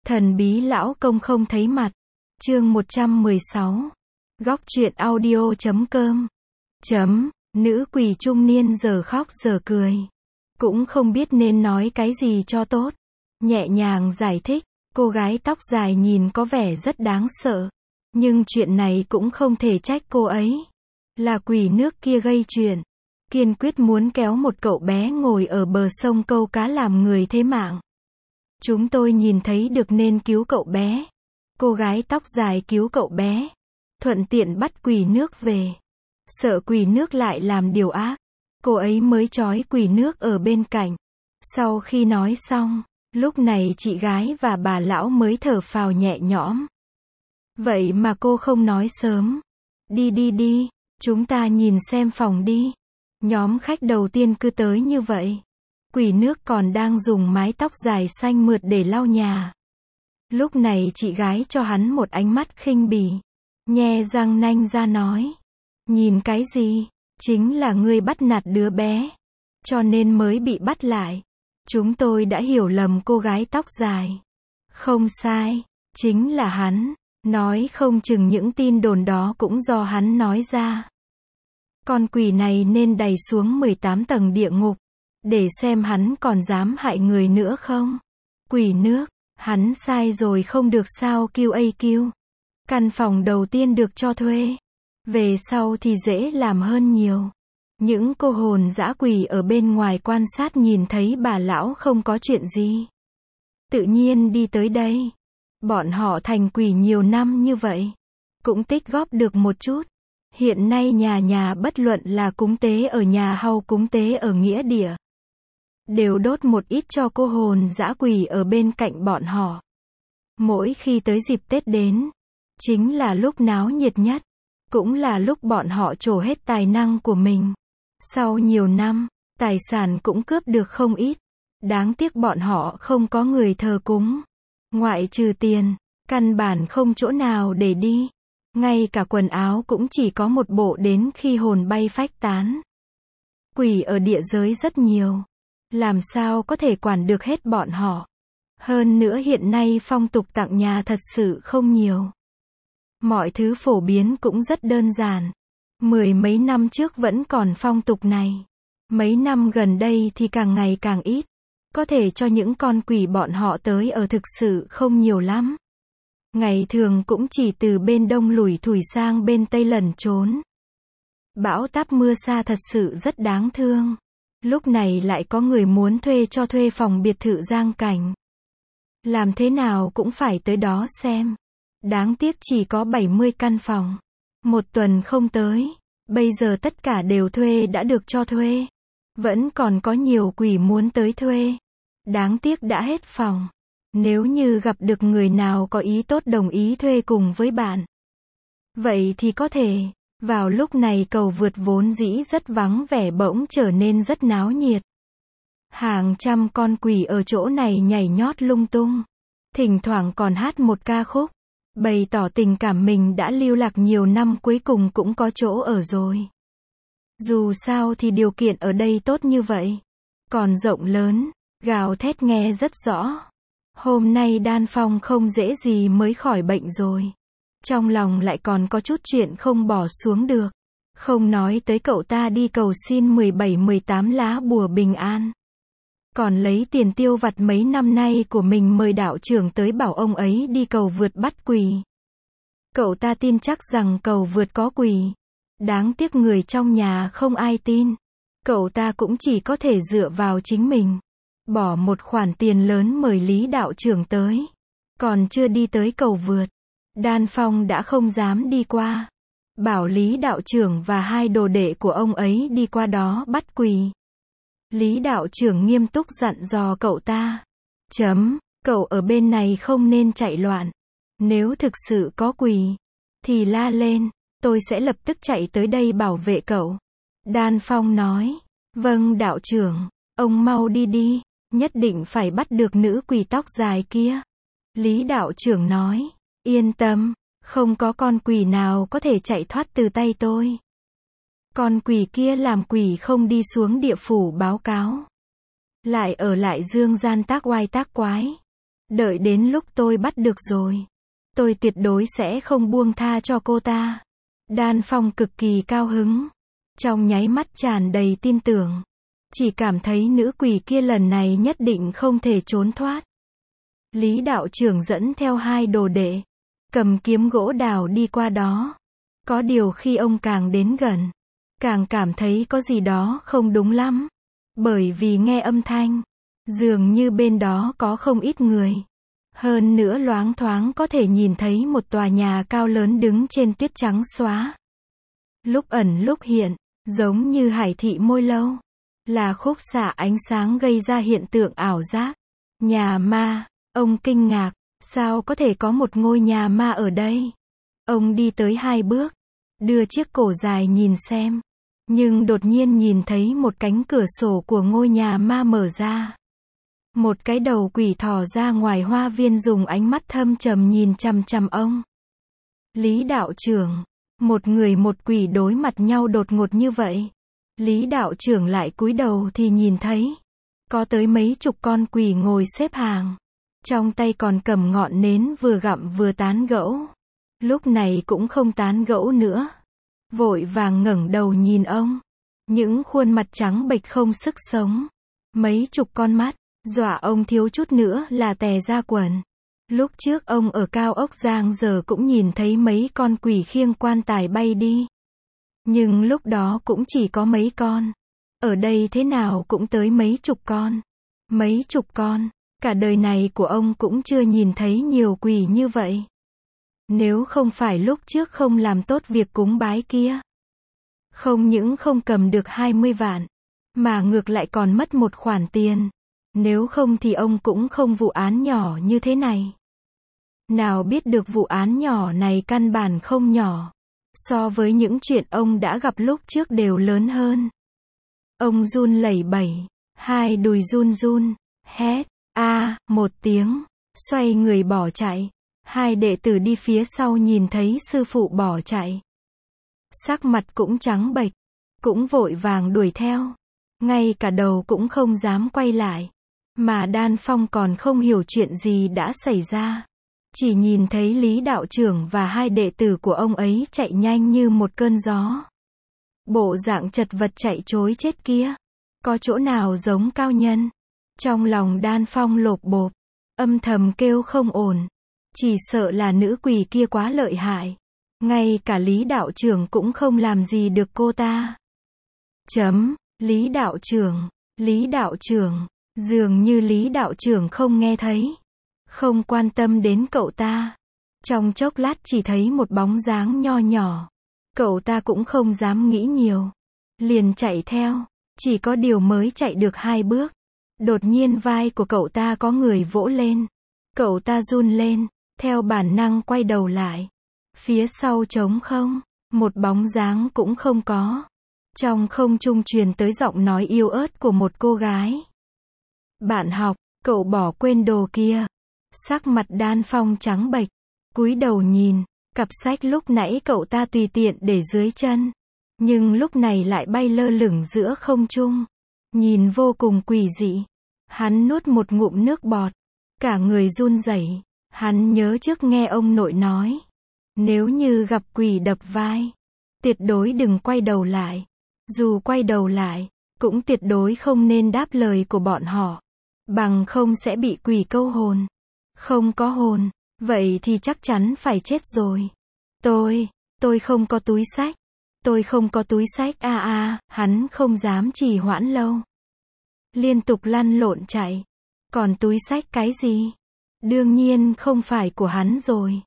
Thần bí lão công không thấy mặt. Chương 116. Góc truyện audio.com. Nữ quỷ trung niên giờ khóc giờ cười. Cũng không biết nên nói cái gì cho tốt. Nhẹ nhàng giải thích, cô gái tóc dài nhìn có vẻ rất đáng sợ. Nhưng chuyện này cũng không thể trách cô ấy. Là quỷ nước kia gây chuyện. Kiên quyết muốn kéo một cậu bé ngồi ở bờ sông câu cá làm người thế mạng. Chúng tôi nhìn thấy được nên cứu cậu bé. Cô gái tóc dài cứu cậu bé. Thuận tiện bắt quỷ nước về. Sợ quỷ nước lại làm điều ác. Cô ấy mới trói quỷ nước ở bên cạnh. Sau khi nói xong, lúc này chị gái và bà lão mới thở phào nhẹ nhõm. Vậy mà cô không nói sớm. Đi, chúng ta nhìn xem phòng đi. Nhóm khách đầu tiên cứ tới như vậy. Quỷ nước còn đang dùng mái tóc dài xanh mượt để lau nhà. Lúc này chị gái cho hắn một ánh mắt khinh bỉ. Nhe răng nanh ra nói. Nhìn cái gì? Chính là ngươi bắt nạt đứa bé. Cho nên mới bị bắt lại. Chúng tôi đã hiểu lầm cô gái tóc dài. Không sai, chính là hắn. Nói không chừng những tin đồn đó cũng do hắn nói ra. Con quỷ này nên đày xuống 18 tầng địa ngục. Để xem hắn còn dám hại người nữa không? Quỷ nước, hắn sai rồi không được sao QAQ. Căn phòng đầu tiên được cho thuê. Về sau thì dễ làm hơn nhiều. Những cô hồn dã quỷ ở bên ngoài quan sát nhìn thấy bà lão không có chuyện gì. Tự nhiên đi tới đây. Bọn họ thành quỷ nhiều năm như vậy. Cũng tích góp được một chút. Hiện nay nhà bất luận là cúng tế ở nhà hay cúng tế ở nghĩa địa. Đều đốt một ít cho cô hồn dã quỷ ở bên cạnh bọn họ. Mỗi khi tới dịp Tết đến, chính là lúc náo nhiệt nhất. Cũng là lúc bọn họ trổ hết tài năng của mình. Sau nhiều năm, tài sản cũng cướp được không ít. Đáng tiếc bọn họ không có người thờ cúng. Ngoại trừ tiền, căn bản không chỗ nào để đi. Ngay cả quần áo cũng chỉ có một bộ đến khi hồn bay phách tán. Quỷ ở địa giới rất nhiều. Làm sao có thể quản được hết bọn họ. Hơn nữa hiện nay phong tục tặng nhà thật sự không nhiều. Mọi thứ phổ biến cũng rất đơn giản. Mười mấy năm trước vẫn còn phong tục này. Mấy năm gần đây thì càng ngày càng ít. Có thể cho những con quỷ bọn họ tới ở thực sự không nhiều lắm. Ngày thường cũng chỉ từ bên đông lủi thủi sang bên tây lẩn trốn. Bão táp mưa sa thật sự rất đáng thương. Lúc này lại có người muốn thuê phòng biệt thự Giang Cảnh. Làm thế nào cũng phải tới đó xem. Đáng tiếc chỉ có 70 căn phòng. Một tuần không tới. Bây giờ tất cả đều thuê đã được cho thuê. Vẫn còn có nhiều quỷ muốn tới thuê. Đáng tiếc đã hết phòng. Nếu như gặp được người nào có ý tốt đồng ý thuê cùng với bạn. Vậy thì có thể. Vào lúc này cầu vượt vốn dĩ rất vắng vẻ bỗng trở nên rất náo nhiệt. Hàng trăm con quỷ ở chỗ này nhảy nhót lung tung. Thỉnh thoảng còn hát một ca khúc. Bày tỏ tình cảm mình đã lưu lạc nhiều năm cuối cùng cũng có chỗ ở rồi. Dù sao thì điều kiện ở đây tốt như vậy. Còn rộng lớn, gào thét nghe rất rõ. Hôm nay Đan Phong không dễ gì mới khỏi bệnh rồi. Trong lòng lại còn có chút chuyện không bỏ xuống được. Không nói tới cậu ta đi cầu xin 17-18 lá bùa bình an. Còn lấy tiền tiêu vặt mấy năm nay của mình mời đạo trưởng tới bảo ông ấy đi cầu vượt bắt quỷ. Cậu ta tin chắc rằng cầu vượt có quỷ. Đáng tiếc người trong nhà không ai tin. Cậu ta cũng chỉ có thể dựa vào chính mình. Bỏ một khoản tiền lớn mời Lý đạo trưởng tới. Còn chưa đi tới cầu vượt. Đan Phong đã không dám đi qua. Bảo Lý đạo trưởng và hai đồ đệ của ông ấy đi qua đó bắt quỷ. Lý đạo trưởng nghiêm túc dặn dò cậu ta. Cậu ở bên này không nên chạy loạn. Nếu thực sự có quỷ, thì la lên, tôi sẽ lập tức chạy tới đây bảo vệ cậu. Đan Phong nói. Vâng đạo trưởng, ông mau đi, nhất định phải bắt được nữ quỷ tóc dài kia. Lý đạo trưởng nói. Yên tâm, không có con quỷ nào có thể chạy thoát từ tay tôi. Con quỷ kia làm quỷ không đi xuống địa phủ báo cáo. Lại ở lại dương gian tác oai tác quái. Đợi đến lúc tôi bắt được rồi, tôi tuyệt đối sẽ không buông tha cho cô ta. Đan Phong cực kỳ cao hứng, trong nháy mắt tràn đầy tin tưởng. Chỉ cảm thấy nữ quỷ kia lần này nhất định không thể trốn thoát. Lý đạo trưởng dẫn theo 2 đồ đệ, cầm kiếm gỗ đào đi qua đó. Có điều khi ông càng đến gần, càng cảm thấy có gì đó không đúng lắm. Bởi vì nghe âm thanh, dường như bên đó có không ít người. Hơn nữa loáng thoáng có thể nhìn thấy một tòa nhà cao lớn đứng trên tuyết trắng xóa. Lúc ẩn lúc hiện, giống như hải thị môi lâu. Là khúc xạ ánh sáng gây ra hiện tượng ảo giác. Nhà ma, ông kinh ngạc, sao có thể có một ngôi nhà ma ở đây? Ông đi tới 2 bước, đưa chiếc cổ dài nhìn xem. Nhưng đột nhiên nhìn thấy một cánh cửa sổ của ngôi nhà ma mở ra. Một cái đầu quỷ thò ra ngoài hoa viên dùng ánh mắt thâm trầm nhìn chằm chằm ông. Lý đạo trưởng, một người một quỷ đối mặt nhau đột ngột như vậy. Lý đạo trưởng lại cúi đầu thì nhìn thấy có tới mấy chục con quỷ ngồi xếp hàng, trong tay còn cầm ngọn nến vừa gặm vừa tán gẫu. Lúc này cũng không tán gẫu nữa, vội vàng ngẩng đầu nhìn ông. Những khuôn mặt trắng bệch không sức sống, mấy chục con mắt, dọa ông thiếu chút nữa là tè ra quần. Lúc trước ông ở Cao Ốc Giang giờ cũng nhìn thấy mấy con quỷ khiêng quan tài bay đi. Nhưng lúc đó cũng chỉ có mấy con. Ở đây thế nào cũng tới mấy chục con. Mấy chục con, cả đời này của ông cũng chưa nhìn thấy nhiều quỷ như vậy. Nếu không phải lúc trước không làm tốt việc cúng bái kia, không những không cầm được 20 vạn, mà ngược lại còn mất một khoản tiền. Nếu không thì ông cũng không vụ án nhỏ như thế này. Nào biết được vụ án nhỏ này căn bản không nhỏ. So với những chuyện ông đã gặp lúc trước đều lớn hơn. Ông run lẩy bẩy, 2 đùi run run, hét, một tiếng, xoay người bỏ chạy. 2 đệ tử đi phía sau nhìn thấy sư phụ bỏ chạy. Sắc mặt cũng trắng bệch, cũng vội vàng đuổi theo. Ngay cả đầu cũng không dám quay lại. Mà Đan Phong còn không hiểu chuyện gì đã xảy ra. Chỉ nhìn thấy Lý đạo trưởng và 2 đệ tử của ông ấy chạy nhanh như một cơn gió. Bộ dạng chật vật chạy trối chết kia, có chỗ nào giống cao nhân. Trong lòng Đan Phong lộp bộp, âm thầm kêu không ổn. Chỉ sợ là nữ quỷ kia quá lợi hại. Ngay cả Lý đạo trưởng cũng không làm gì được cô ta. Lý đạo trưởng, dường như Lý đạo trưởng không nghe thấy. Không quan tâm đến cậu ta. Trong chốc lát chỉ thấy một bóng dáng nho nhỏ. Cậu ta cũng không dám nghĩ nhiều. Liền chạy theo. Chỉ có điều mới chạy được 2 bước. Đột nhiên vai của cậu ta có người vỗ lên. Cậu ta run lên, theo bản năng quay đầu lại. Phía sau trống không, một bóng dáng cũng không có. Trong không trung truyền tới giọng nói yếu ớt của một cô gái. Bạn học, cậu bỏ quên đồ kia. Sắc mặt Đan Phong trắng bệch, cúi đầu nhìn, cặp sách lúc nãy cậu ta tùy tiện để dưới chân. Nhưng lúc này lại bay lơ lửng giữa không trung. Nhìn vô cùng quỷ dị. Hắn nuốt một ngụm nước bọt. Cả người run rẩy. Hắn nhớ trước nghe ông nội nói. Nếu như gặp quỷ đập vai, tuyệt đối đừng quay đầu lại. Dù quay đầu lại, cũng tuyệt đối không nên đáp lời của bọn họ. Bằng không sẽ bị quỷ câu hồn. Không có hồn, vậy thì chắc chắn phải chết rồi. Tôi không có túi xách. Tôi không có túi xách hắn không dám trì hoãn lâu. Liên tục lăn lộn chạy. Còn túi xách cái gì? Đương nhiên không phải của hắn rồi.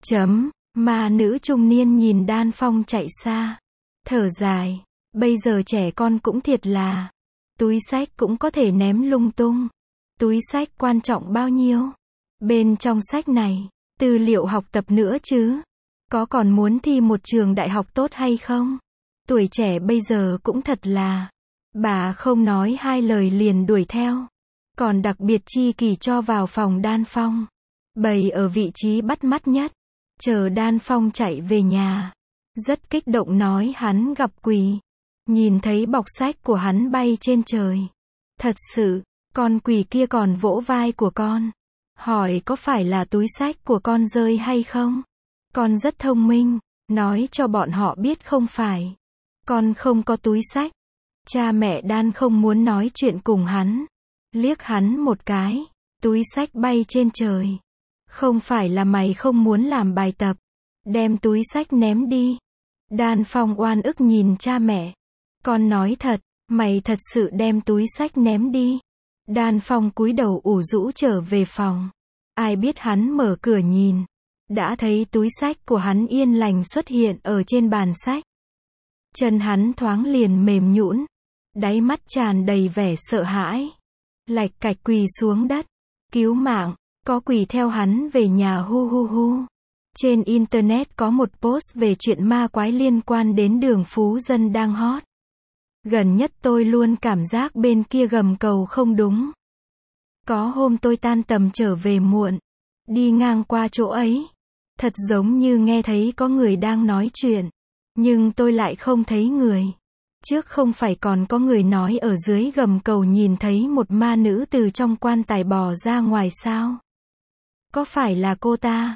Ma nữ trung niên nhìn Đan Phong chạy xa. Thở dài. Bây giờ trẻ con cũng thiệt là. Túi xách cũng có thể ném lung tung. Túi xách quan trọng bao nhiêu? Bên trong sách này, tư liệu học tập nữa chứ. Có còn muốn thi một trường đại học tốt hay không? Tuổi trẻ bây giờ cũng thật là. Bà không nói 2 lời liền đuổi theo. Còn đặc biệt chi kỳ cho vào phòng Đan Phong. Bày ở vị trí bắt mắt nhất. Chờ Đan Phong chạy về nhà. Rất kích động nói hắn gặp quỷ. Nhìn thấy bọc sách của hắn bay trên trời. Thật sự, con quỷ kia còn vỗ vai của con. hỏi có phải là túi xách của con rơi hay không? Con rất thông minh, nói cho bọn họ biết không phải. Con không có túi xách. Cha mẹ Dan không muốn nói chuyện cùng hắn. Liếc hắn một cái. Túi xách bay trên trời. Không phải là mày không muốn làm bài tập. Đem túi xách ném đi. Dan Phong oan ức nhìn cha mẹ. Con nói thật, mày thật sự đem túi xách ném đi. Dan Phong cúi đầu ủ rũ trở về phòng. Ai biết hắn mở cửa nhìn. Đã thấy túi xách của hắn yên lành xuất hiện ở trên bàn sách. Chân hắn thoáng liền mềm nhũn. Đáy mắt tràn đầy vẻ sợ hãi. Lạch cạch quỳ xuống đất. Cứu mạng, có quỳ theo hắn về nhà hu hu hu. Trên Internet có một post về chuyện ma quái liên quan đến đường Phú Dân đang hot. Gần nhất tôi luôn cảm giác bên kia gầm cầu không đúng. Có hôm tôi tan tầm trở về muộn. Đi ngang qua chỗ ấy. Thật giống như nghe thấy có người đang nói chuyện. Nhưng tôi lại không thấy người. Trước không phải còn có người nói ở dưới gầm cầu nhìn thấy một ma nữ từ trong quan tài bò ra ngoài sao? Có phải là cô ta?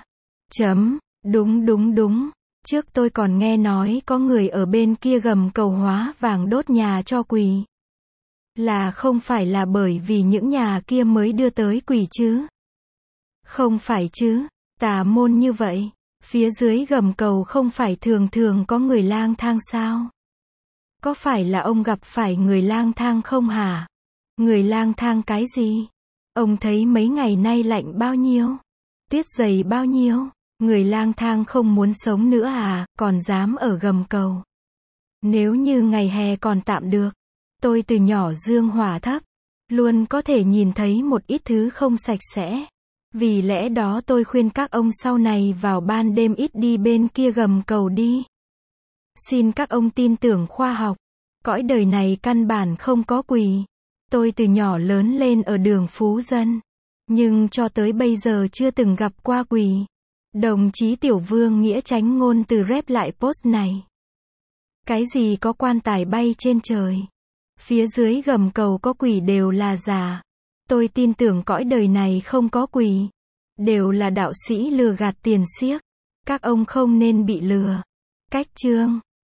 Đúng. Trước tôi còn nghe nói có người ở bên kia gầm cầu hóa vàng đốt nhà cho quỷ. Là không phải là bởi vì những nhà kia mới đưa tới quỷ chứ? Không phải chứ, tà môn như vậy. Phía dưới gầm cầu không phải thường thường có người lang thang sao? Có phải là ông gặp phải người lang thang không hả? Người lang thang cái gì? Ông thấy mấy ngày nay lạnh bao nhiêu? Tuyết dày bao nhiêu? Người lang thang không muốn sống nữa à, còn dám ở gầm cầu. Nếu như ngày hè còn tạm được. Tôi từ nhỏ dương hỏa thấp. Luôn có thể nhìn thấy một ít thứ không sạch sẽ. Vì lẽ đó tôi khuyên các ông sau này vào ban đêm ít đi bên kia gầm cầu đi. Xin các ông tin tưởng khoa học. Cõi đời này căn bản không có quỷ. Tôi từ nhỏ lớn lên ở đường Phú Dân. Nhưng cho tới bây giờ chưa từng gặp qua quỷ. Đồng chí Tiểu Vương Nghĩa Chánh Ngôn từ rep lại post này. Cái gì có quan tài bay trên trời. Phía dưới gầm cầu có quỷ đều là giả. Tôi tin tưởng cõi đời này không có quỷ. Đều là đạo sĩ lừa gạt tiền xiếc. Các ông không nên bị lừa. Cách chương